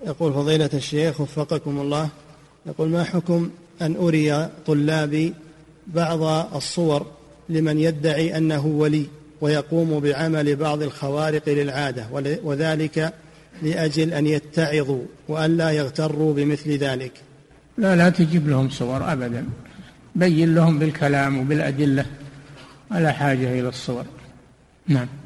يقول فضيلة الشيخ وفقكم الله، يقول ما حكم أن أري طلابي بعض الصور لمن يدعي أنه ولي ويقوم بعمل بعض الخوارق للعادة، وذلك لأجل أن يتعظوا وأن لا يغتروا بمثل ذلك؟ لا تجيب لهم صور أبدا، بين لهم بالكلام وبالأدلة، ولا حاجة إلى الصور. نعم.